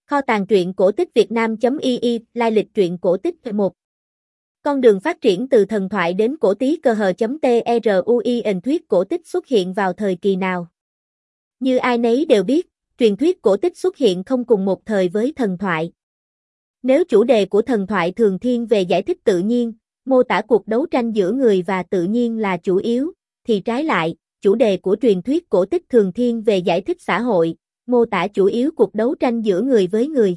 Kho tàng truyện cổ tích Việt Nam.ii, lai lịch truyện cổ tích 1. Con đường phát triển từ thần thoại đến cổ tí cờ hờ.truin thuyết cổ tích xuất hiện vào thời kỳ nào? Như ai nấy đều biết, truyền thuyết cổ tích xuất hiện không cùng một thời với thần thoại. Nếu chủ đề của thần thoại thường thiên về giải thích tự nhiên, mô tả cuộc đấu tranh giữa người và tự nhiên là chủ yếu, thì trái lại, chủ đề của truyền thuyết cổ tích thường thiên về giải thích xã hội, mô tả chủ yếu cuộc đấu tranh giữa người với người.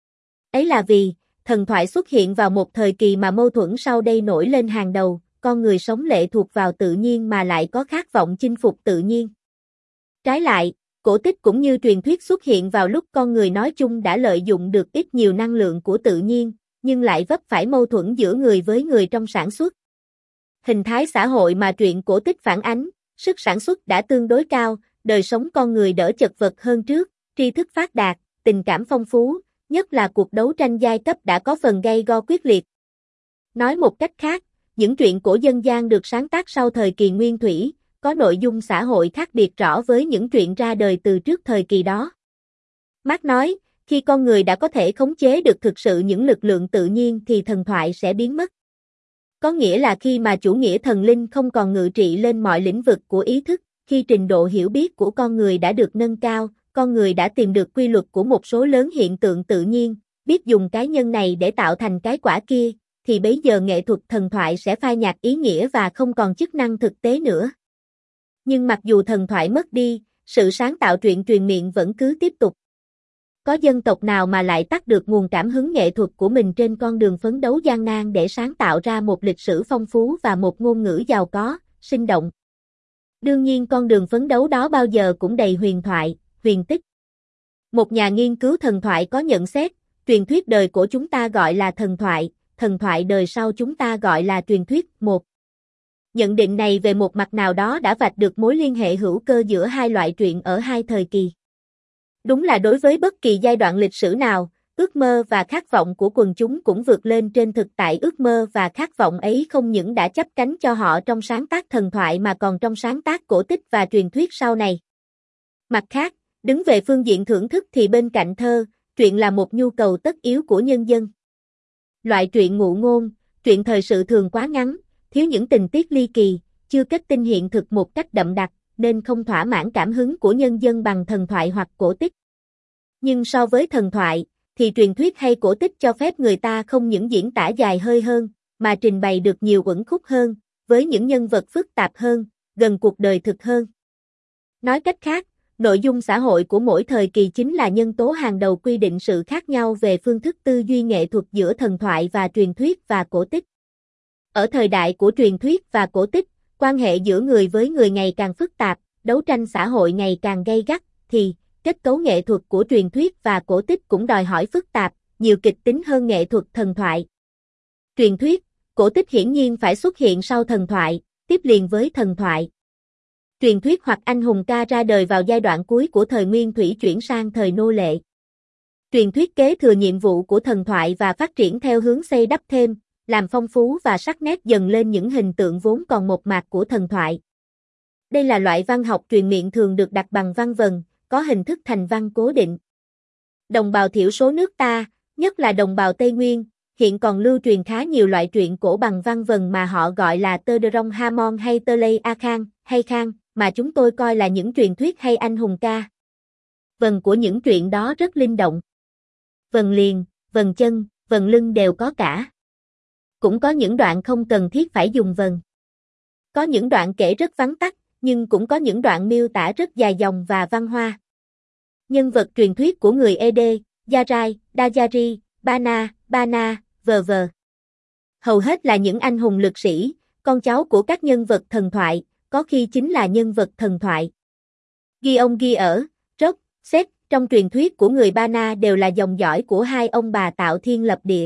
Ấy là vì, thần thoại xuất hiện vào một thời kỳ mà mâu thuẫn sau đây nổi lên hàng đầu, con người sống lệ thuộc vào tự nhiên mà lại có khát vọng chinh phục tự nhiên. Trái lại, cổ tích cũng như truyền thuyết xuất hiện vào lúc con người nói chung đã lợi dụng được ít nhiều năng lượng của tự nhiên, nhưng lại vấp phải mâu thuẫn giữa người với người trong sản xuất. Hình thái xã hội mà truyện cổ tích phản ánh, sức sản xuất đã tương đối cao, đời sống con người đỡ chật vật hơn trước, tri thức phát đạt, tình cảm phong phú, nhất là cuộc đấu tranh giai cấp đã có phần gay go quyết liệt. Nói một cách khác, những truyện cổ dân gian được sáng tác sau thời kỳ nguyên thủy, có nội dung xã hội khác biệt rõ với những truyện ra đời từ trước thời kỳ đó. Marx nói, khi con người đã có thể khống chế được thực sự những lực lượng tự nhiên thì thần thoại sẽ biến mất. Có nghĩa là khi mà chủ nghĩa thần linh không còn ngự trị lên mọi lĩnh vực của ý thức, khi trình độ hiểu biết của con người đã được nâng cao, con người đã tìm được quy luật của một số lớn hiện tượng tự nhiên, biết dùng cái nhân này để tạo thành cái quả kia, thì bấy giờ nghệ thuật thần thoại sẽ phai nhạt ý nghĩa và không còn chức năng thực tế nữa. Nhưng mặc dù thần thoại mất đi, sự sáng tạo truyện truyền miệng vẫn cứ tiếp tục. Có dân tộc nào mà lại tắt được nguồn cảm hứng nghệ thuật của mình trên con đường phấn đấu gian nan để sáng tạo ra một lịch sử phong phú và một ngôn ngữ giàu có, sinh động. Đương nhiên con đường phấn đấu đó bao giờ cũng đầy huyền thoại, huyền tích. Một nhà nghiên cứu thần thoại có nhận xét, truyền thuyết đời của chúng ta gọi là thần thoại đời sau chúng ta gọi là truyền thuyết. 1. Nhận định này về một mặt nào đó đã vạch được mối liên hệ hữu cơ giữa hai loại truyện ở hai thời kỳ. Đúng là đối với bất kỳ giai đoạn lịch sử nào, ước mơ và khát vọng của quần chúng cũng vượt lên trên thực tại. Ước mơ và khát vọng ấy không những đã chắp cánh cho họ trong sáng tác thần thoại mà còn trong sáng tác cổ tích và truyền thuyết sau này. Mặt khác, đứng về phương diện thưởng thức thì bên cạnh thơ, truyện là một nhu cầu tất yếu của nhân dân. Loại truyện ngụ ngôn, truyện thời sự thường quá ngắn, thiếu những tình tiết ly kỳ, chưa kết tinh hiện thực một cách đậm đặc, nên không thỏa mãn cảm hứng của nhân dân bằng thần thoại hoặc cổ tích. Nhưng so với thần thoại, thì truyền thuyết hay cổ tích cho phép người ta không những diễn tả dài hơi hơn, mà trình bày được nhiều uẩn khúc hơn, với những nhân vật phức tạp hơn, gần cuộc đời thực hơn. Nói cách khác, nội dung xã hội của mỗi thời kỳ chính là nhân tố hàng đầu quy định sự khác nhau về phương thức tư duy nghệ thuật giữa thần thoại và truyền thuyết và cổ tích. Ở thời đại của truyền thuyết và cổ tích, quan hệ giữa người với người ngày càng phức tạp, đấu tranh xã hội ngày càng gay gắt, thì kết cấu nghệ thuật của truyền thuyết và cổ tích cũng đòi hỏi phức tạp, nhiều kịch tính hơn nghệ thuật thần thoại. Truyền thuyết, cổ tích hiển nhiên phải xuất hiện sau thần thoại, tiếp liền với thần thoại. Truyền thuyết hoặc anh hùng ca ra đời vào giai đoạn cuối của thời nguyên thủy chuyển sang thời nô lệ. Truyền thuyết kế thừa nhiệm vụ của thần thoại và phát triển theo hướng xây đắp thêm, làm phong phú và sắc nét dần lên những hình tượng vốn còn mộc mạc của thần thoại. Đây là loại văn học truyền miệng thường được đặt bằng văn vần, có hình thức thành văn cố định. Đồng bào thiểu số nước ta, nhất là đồng bào Tây Nguyên, hiện còn lưu truyền khá nhiều loại truyện cổ bằng văn vần mà họ gọi là tơ đơ rong ha mon hay tơ lây a khang, hay khang, mà chúng tôi coi là những truyền thuyết hay anh hùng ca. Vần của những truyện đó rất linh động. Vần liền, vần chân, vần lưng đều có cả. Cũng có những đoạn không cần thiết phải dùng vần. Có những đoạn kể rất vắn tắt, nhưng cũng có những đoạn miêu tả rất dài dòng và văn hoa. Nhân vật truyền thuyết của người Ede, Yarai, Dajari, Bana, v.v. Hầu hết là những anh hùng lực sĩ, con cháu của các nhân vật thần thoại, có khi chính là nhân vật thần thoại. Ghi ông ghi ở, Rốc, Xét, trong truyền thuyết của người Bana đều là dòng dõi của hai ông bà tạo thiên lập địa.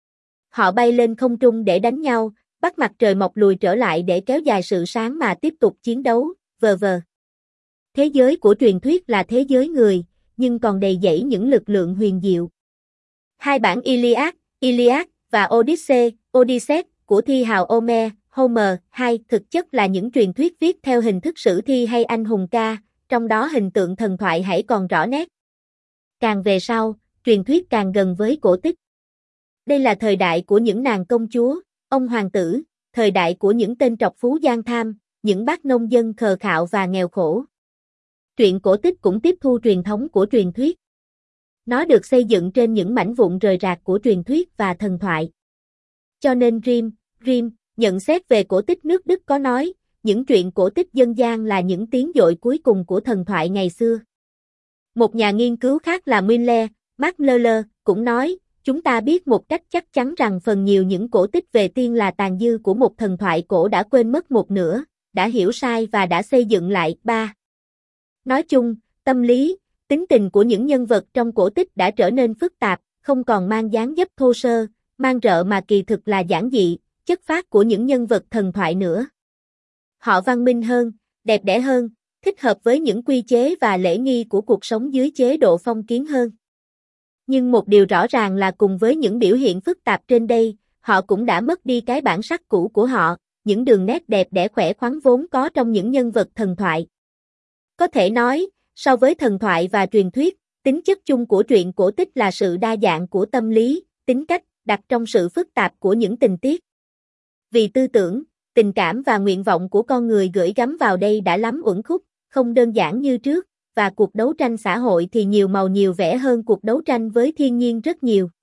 Họ bay lên không trung để đánh nhau, bắt mặt trời mọc lùi trở lại để kéo dài sự sáng mà tiếp tục chiến đấu, v.v. Thế giới của truyền thuyết là thế giới người, nhưng còn đầy dẫy những lực lượng huyền diệu. Hai bản Iliad và Odyssey của thi hào Homer, thực chất là những truyền thuyết viết theo hình thức sử thi hay anh hùng ca, trong đó hình tượng thần thoại hãy còn rõ nét. Càng về sau, truyền thuyết càng gần với cổ tích. Đây là thời đại của những nàng công chúa, ông hoàng tử, thời đại của những tên trọc phú gian tham, những bác nông dân khờ khạo và nghèo khổ. Truyện cổ tích cũng tiếp thu truyền thống của truyền thuyết. Nó được xây dựng trên những mảnh vụn rời rạc của truyền thuyết và thần thoại. Cho nên Grimm nhận xét về cổ tích nước Đức có nói, những truyện cổ tích dân gian là những tiếng dội cuối cùng của thần thoại ngày xưa. Một nhà nghiên cứu khác là Max Muller, cũng nói, chúng ta biết một cách chắc chắn rằng phần nhiều những cổ tích về tiên là tàn dư của một thần thoại cổ đã quên mất một nửa, đã hiểu sai và đã xây dựng lại. 3. Nói chung, tâm lý, tính tình của những nhân vật trong cổ tích đã trở nên phức tạp, không còn mang dáng dấp thô sơ, mang rợ mà kỳ thực là giản dị, chất phác của những nhân vật thần thoại nữa. Họ văn minh hơn, đẹp đẽ hơn, thích hợp với những quy chế và lễ nghi của cuộc sống dưới chế độ phong kiến hơn. Nhưng một điều rõ ràng là cùng với những biểu hiện phức tạp trên đây, họ cũng đã mất đi cái bản sắc cũ của họ, những đường nét đẹp đẽ khỏe khoắn vốn có trong những nhân vật thần thoại. Có thể nói, so với thần thoại và truyền thuyết, tính chất chung của truyện cổ tích là sự đa dạng của tâm lý, tính cách, đặt trong sự phức tạp của những tình tiết. Vì tư tưởng, tình cảm và nguyện vọng của con người gửi gắm vào đây đã lắm uẩn khúc, không đơn giản như trước, và cuộc đấu tranh xã hội thì nhiều màu nhiều vẻ hơn cuộc đấu tranh với thiên nhiên rất nhiều.